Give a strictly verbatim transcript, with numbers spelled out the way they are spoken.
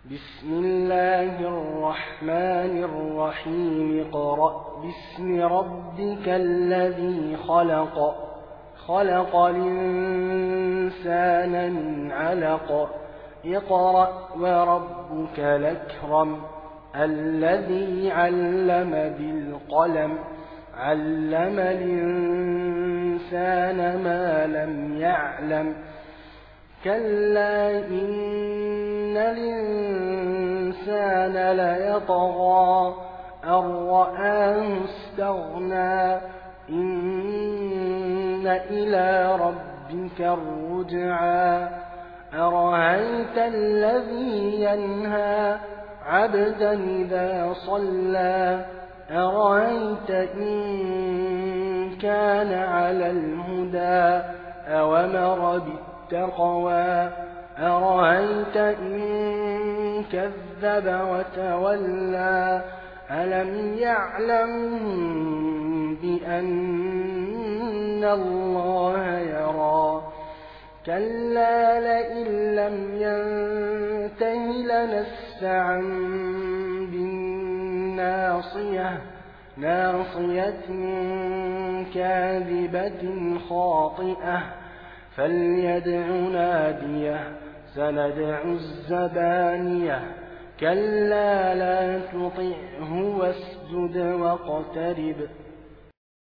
بسم الله الرحمن الرحيم اقرأ باسم ربك الذي خلق خلق الإنسان من علق اقرأ وربك الأكرم الذي علم بالقلم علم الإنسان ما لم يعلم كلا إن الإنسان ليطغى أن رآه استغنى إن إلى ربك الرجعى أرأيت الذي ينهى عبدا إذا صلى أرأيت إن كان على الهدى أوامر بالتقوى أرأيت إن كذب وتولى ألم يعلم بأن الله يرى كلا لئن لم ينته لنسفعا بالناصية ناصية كاذبة خاطئة فليدع ناديه سندع الزبانية كلا لا تطعه واسجد واقترب